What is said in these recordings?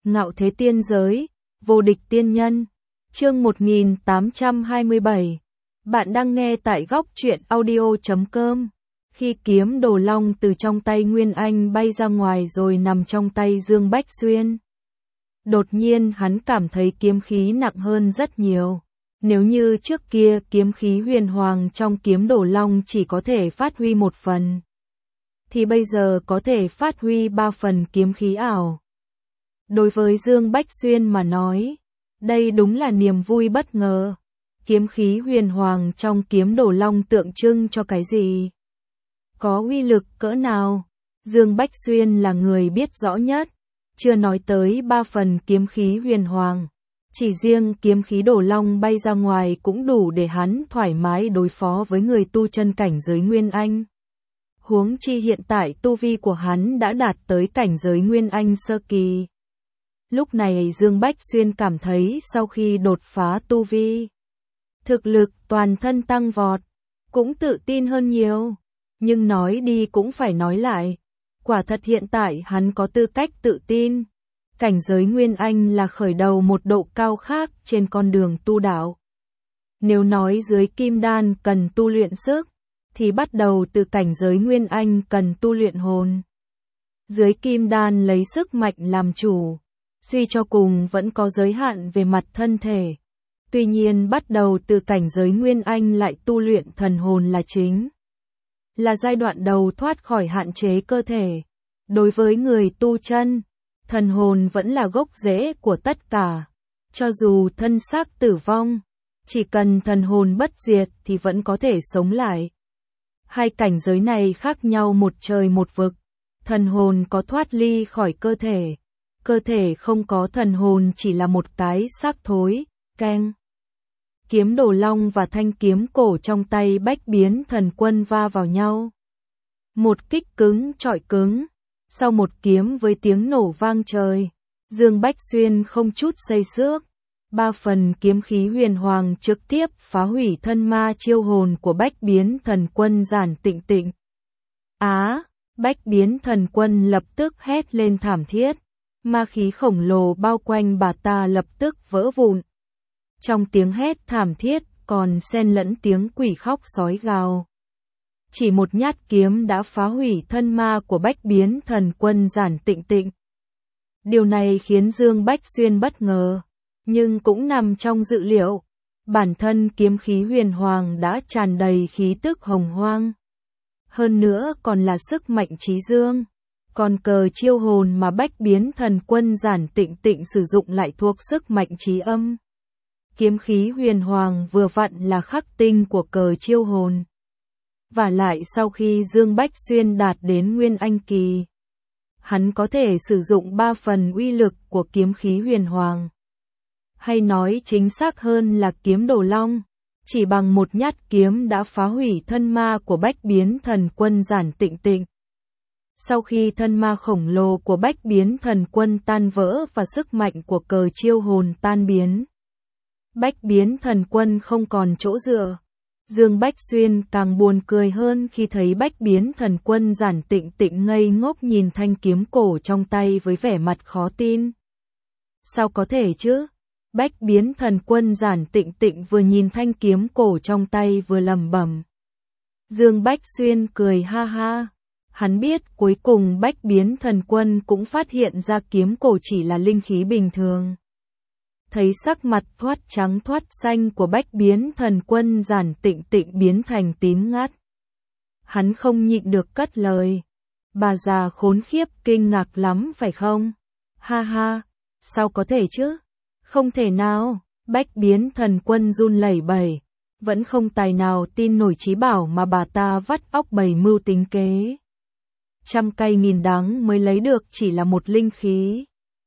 Ngạo thế tiên giới, vô địch tiên nhân. Chương 1827. Bạn đang nghe tại góc truyện audio.com. Khi kiếm đồ long từ trong tay Nguyên Anh bay ra ngoài rồi nằm trong tay Dương Bách Xuyên, đột nhiên hắn cảm thấy kiếm khí nặng hơn rất nhiều. Nếu như trước kia kiếm khí huyền hoàng trong kiếm đồ long chỉ có thể phát huy 1 phần, thì bây giờ có thể phát huy 3 phần kiếm khí ảo. Đối với Dương Bách Xuyên mà nói, đây đúng là niềm vui bất ngờ. Kiếm khí huyền hoàng trong kiếm đồ long tượng trưng cho cái gì? Có uy lực cỡ nào? Dương Bách Xuyên là người biết rõ nhất. Chưa nói tới 3 phần kiếm khí huyền hoàng, chỉ riêng kiếm khí đồ long bay ra ngoài cũng đủ để hắn thoải mái đối phó với người tu chân cảnh giới Nguyên Anh. Huống chi hiện tại tu vi của hắn đã đạt tới cảnh giới Nguyên Anh sơ kỳ. Lúc này Dương Bách Xuyên cảm thấy sau khi đột phá tu vi, thực lực toàn thân tăng vọt, cũng tự tin hơn nhiều. Nhưng nói đi cũng phải nói lại, quả thật hiện tại hắn có tư cách tự tin. Cảnh giới Nguyên Anh là khởi đầu một độ cao khác trên con đường tu đạo. Nếu nói dưới kim đan cần tu luyện sức, thì bắt đầu từ cảnh giới Nguyên Anh cần tu luyện hồn. Dưới kim đan lấy sức mạnh làm chủ, suy cho cùng vẫn có giới hạn về mặt thân thể. Tuy nhiên bắt đầu từ cảnh giới Nguyên Anh lại tu luyện thần hồn là chính. Là giai đoạn đầu thoát khỏi hạn chế cơ thể. Đối với người tu chân, thần hồn vẫn là gốc rễ của tất cả. Cho dù thân xác tử vong, chỉ cần thần hồn bất diệt thì vẫn có thể sống lại. Hai cảnh giới này khác nhau một trời một vực. Thần hồn có thoát ly khỏi cơ thể. Cơ thể không có thần hồn chỉ là một cái xác thối, keng. Kiếm đồ long và thanh kiếm cổ trong tay Bách Biến Thần Quân va vào nhau. Một kích cứng chọi cứng. Sau một kiếm với tiếng nổ vang trời, Dương Bách Xuyên không chút xây xước. 3 phần kiếm khí huyền hoàng trực tiếp phá hủy thân ma chiêu hồn của Bách Biến Thần Quân Giản Tịnh Tịnh. Bách Biến Thần Quân lập tức hét lên thảm thiết. Ma khí khổng lồ bao quanh bà ta lập tức vỡ vụn. Trong tiếng hét thảm thiết còn xen lẫn tiếng quỷ khóc sói gào. Chỉ một nhát kiếm đã phá hủy thân ma của Bách Biến Thần Quân Giản Tịnh Tịnh. Điều này khiến Dương Bách Xuyên bất ngờ, nhưng cũng nằm trong dự liệu. Bản thân kiếm khí huyền hoàng đã tràn đầy khí tức hồng hoang. Hơn nữa còn là sức mạnh chí dương. Còn cờ chiêu hồn mà Bách Biến Thần Quân Giản Tịnh Tịnh sử dụng lại thuộc sức mạnh chí âm. Kiếm khí huyền hoàng vừa vặn là khắc tinh của cờ chiêu hồn. Và lại sau khi Dương Bách Xuyên đạt đến Nguyên Anh kỳ, hắn có thể sử dụng 3 phần uy lực của kiếm khí huyền hoàng. Hay nói chính xác hơn là kiếm đồ long, chỉ bằng một nhát kiếm đã phá hủy thân ma của Bách Biến Thần Quân Giản Tịnh Tịnh. Sau khi thân ma khổng lồ của Bách Biến Thần Quân tan vỡ và sức mạnh của cờ chiêu hồn tan biến, Bách Biến Thần Quân không còn chỗ dựa. Dương Bách Xuyên càng buồn cười hơn khi thấy Bách Biến Thần Quân Giản Tịnh Tịnh ngây ngốc nhìn thanh kiếm cổ trong tay với vẻ mặt khó tin. Sao có thể chứ? Bách Biến Thần Quân Giản Tịnh Tịnh vừa nhìn thanh kiếm cổ trong tay vừa lẩm bẩm. Dương Bách Xuyên cười ha ha. Hắn biết cuối cùng Bách Biến Thần Quân cũng phát hiện ra kiếm cổ chỉ là linh khí bình thường. Thấy sắc mặt thoát trắng thoát xanh của Bách Biến Thần Quân Giản Tịnh Tịnh biến thành tím ngắt. Hắn không nhịn được cất lời. Bà già khốn khiếp kinh ngạc lắm phải không? Ha ha, sao có thể chứ? Không thể nào, Bách Biến Thần Quân run lẩy bẩy, vẫn không tài nào tin nổi trí bảo mà bà ta vắt óc bày mưu tính kế. Trăm cay nghìn đắng mới lấy được chỉ là một linh khí.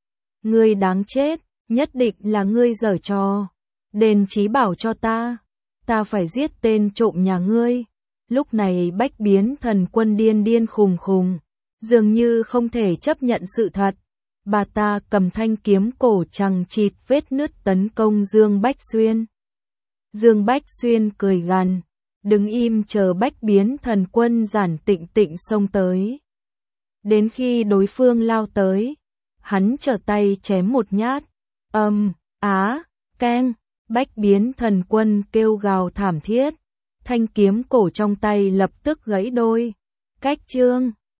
Ngươi đáng chết. Nhất định là ngươi giở trò. Đền trí bảo cho ta. Ta phải giết tên trộm nhà ngươi. Lúc này Bách Biến Thần Quân điên điên khùng khùng. Dường như không thể chấp nhận sự thật. Bà ta cầm thanh kiếm cổ chằng chịt vết nứt tấn công Dương Bách Xuyên. Dương Bách Xuyên cười gằn. Đứng im chờ Bách Biến Thần Quân Giản Tịnh Tịnh xông tới. Đến khi đối phương lao tới, hắn trở tay chém một nhát. Keng, Bách Biến Thần Quân kêu gào thảm thiết, thanh kiếm cổ trong tay lập tức gãy đôi. Cách chương